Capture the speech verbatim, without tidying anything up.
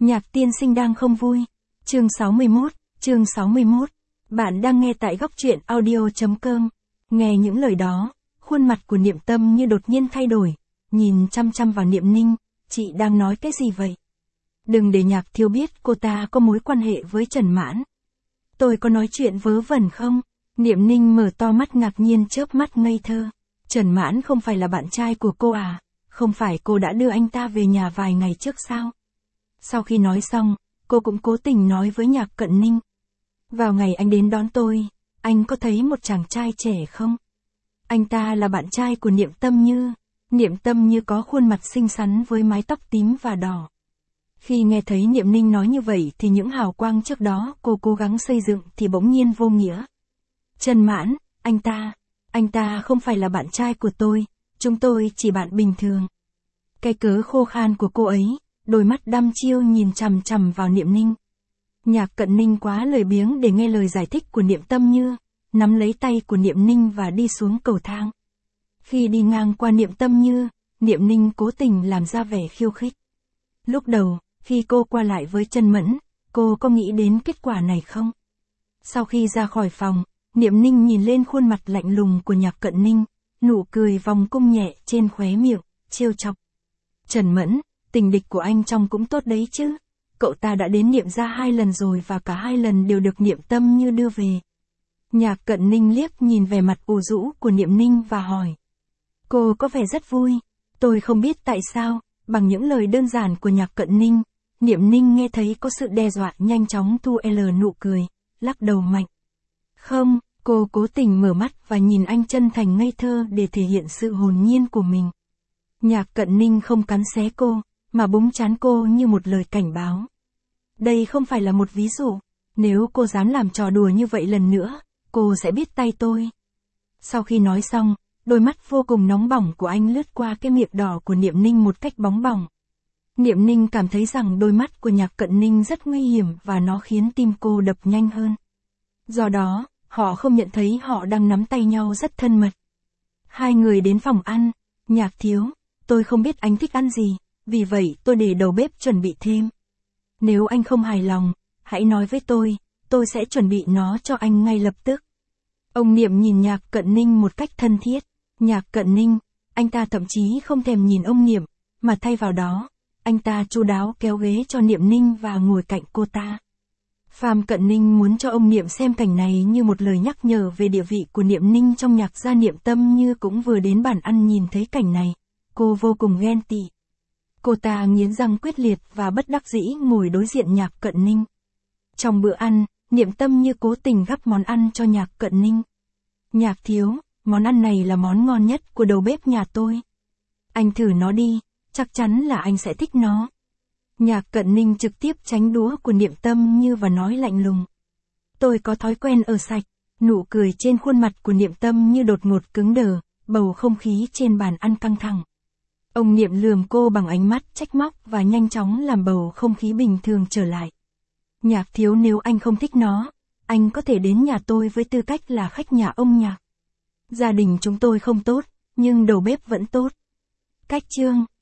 Nhạc tiên sinh đang không vui. Chương sáu mươi mốt, chương sáu mươi mốt. Bạn đang nghe tại góc truyện audio chấm com. Nghe những lời đó, khuôn mặt của Niệm Tâm như đột nhiên thay đổi, nhìn chăm chăm vào Niệm Ninh, chị đang nói cái gì vậy? Đừng để Nhạc Thiếu biết cô ta có mối quan hệ với Trần Mãn. Tôi có nói chuyện vớ vẩn không? Niệm Ninh mở to mắt ngạc nhiên chớp mắt ngây thơ. Trần Mãn không phải là bạn trai của cô à? Không phải cô đã đưa anh ta về nhà vài ngày trước sao? Sau khi nói xong, cô cũng cố tình nói với Nhạc Cận Ninh. Vào ngày anh đến đón tôi, anh có thấy một chàng trai trẻ không? Anh ta là bạn trai của Niệm Tâm Như. Niệm Tâm Như có khuôn mặt xinh xắn với mái tóc tím và đỏ. Khi nghe thấy Niệm Ninh nói như vậy thì những hào quang trước đó cô cố gắng xây dựng thì bỗng nhiên vô nghĩa. Trần Mãn, anh ta, anh ta không phải là bạn trai của tôi, chúng tôi chỉ bạn bình thường. Cái cớ khô khan của cô ấy, đôi mắt đăm chiêu nhìn chằm chằm vào Niệm Ninh. Nhạc Cận Ninh quá lười biếng để nghe lời giải thích của Niệm Tâm Như, nắm lấy tay của Niệm Ninh và đi xuống cầu thang. Khi đi ngang qua Niệm Tâm Như, Niệm Ninh cố tình làm ra vẻ khiêu khích. Lúc đầu, khi cô qua lại với Trần Mẫn, cô có nghĩ đến kết quả này không? Sau khi ra khỏi phòng, Niệm Ninh nhìn lên khuôn mặt lạnh lùng của Nhạc Cận Ninh, nụ cười vòng cung nhẹ trên khóe miệng, trêu chọc. Trần Mẫn, tình địch của anh trông cũng tốt đấy chứ. Cậu ta đã đến Niệm gia hai lần rồi và cả hai lần đều được Niệm Tâm Như đưa về. Nhạc Cận Ninh liếc nhìn vẻ mặt ủ rũ của Niệm Ninh và hỏi. Cô có vẻ rất vui. Tôi không biết tại sao, bằng những lời đơn giản của Nhạc Cận Ninh, Niệm Ninh nghe thấy có sự đe dọa nhanh chóng thu l nụ cười, lắc đầu mạnh. Không, cô cố tình mở mắt và nhìn anh chân thành ngây thơ để thể hiện sự hồn nhiên của mình. Nhạc Cận Ninh không cắn xé cô, mà búng trán cô như một lời cảnh báo. Đây không phải là một ví dụ, nếu cô dám làm trò đùa như vậy lần nữa, cô sẽ biết tay tôi. Sau khi nói xong, đôi mắt vô cùng nóng bỏng của anh lướt qua cái miệng đỏ của Niệm Ninh một cách bóng bỏng. Niệm Ninh cảm thấy rằng đôi mắt của Nhạc Cận Ninh rất nguy hiểm và nó khiến tim cô đập nhanh hơn. Do đó, họ không nhận thấy họ đang nắm tay nhau rất thân mật. Hai người đến phòng ăn. Nhạc Thiếu, tôi không biết anh thích ăn gì, vì vậy tôi để đầu bếp chuẩn bị thêm. Nếu anh không hài lòng, hãy nói với tôi, tôi sẽ chuẩn bị nó cho anh ngay lập tức. Ông Niệm nhìn Nhạc Cận Ninh một cách thân thiết. Nhạc Cận Ninh, anh ta thậm chí không thèm nhìn ông Niệm, mà thay vào đó, anh ta chu đáo kéo ghế cho Niệm Ninh và ngồi cạnh cô ta. Phạm Cận Ninh muốn cho ông Niệm xem cảnh này như một lời nhắc nhở về địa vị của Niệm Ninh trong Nhạc gia. Niệm Tâm Như cũng vừa đến bàn ăn nhìn thấy cảnh này, cô vô cùng ghen tị. Cô ta nghiến răng quyết liệt và bất đắc dĩ ngồi đối diện Nhạc Cận Ninh. Trong bữa ăn, Niệm Tâm Như cố tình gắp món ăn cho Nhạc Cận Ninh. Nhạc Thiếu, món ăn này là món ngon nhất của đầu bếp nhà tôi. Anh thử nó đi, chắc chắn là anh sẽ thích nó. Nhạc Cận Ninh trực tiếp tránh đũa của Niệm Tâm Như và nói lạnh lùng. Tôi có thói quen ở sạch. Nụ cười trên khuôn mặt của Niệm Tâm Như đột ngột cứng đờ, bầu không khí trên bàn ăn căng thẳng. Ông Niệm lườm cô bằng ánh mắt trách móc và nhanh chóng làm bầu không khí bình thường trở lại. Nhạc Thiếu, nếu anh không thích nó, anh có thể đến nhà tôi với tư cách là khách nhà ông Nhạc. Gia đình chúng tôi không tốt, nhưng đầu bếp vẫn tốt. Cách chương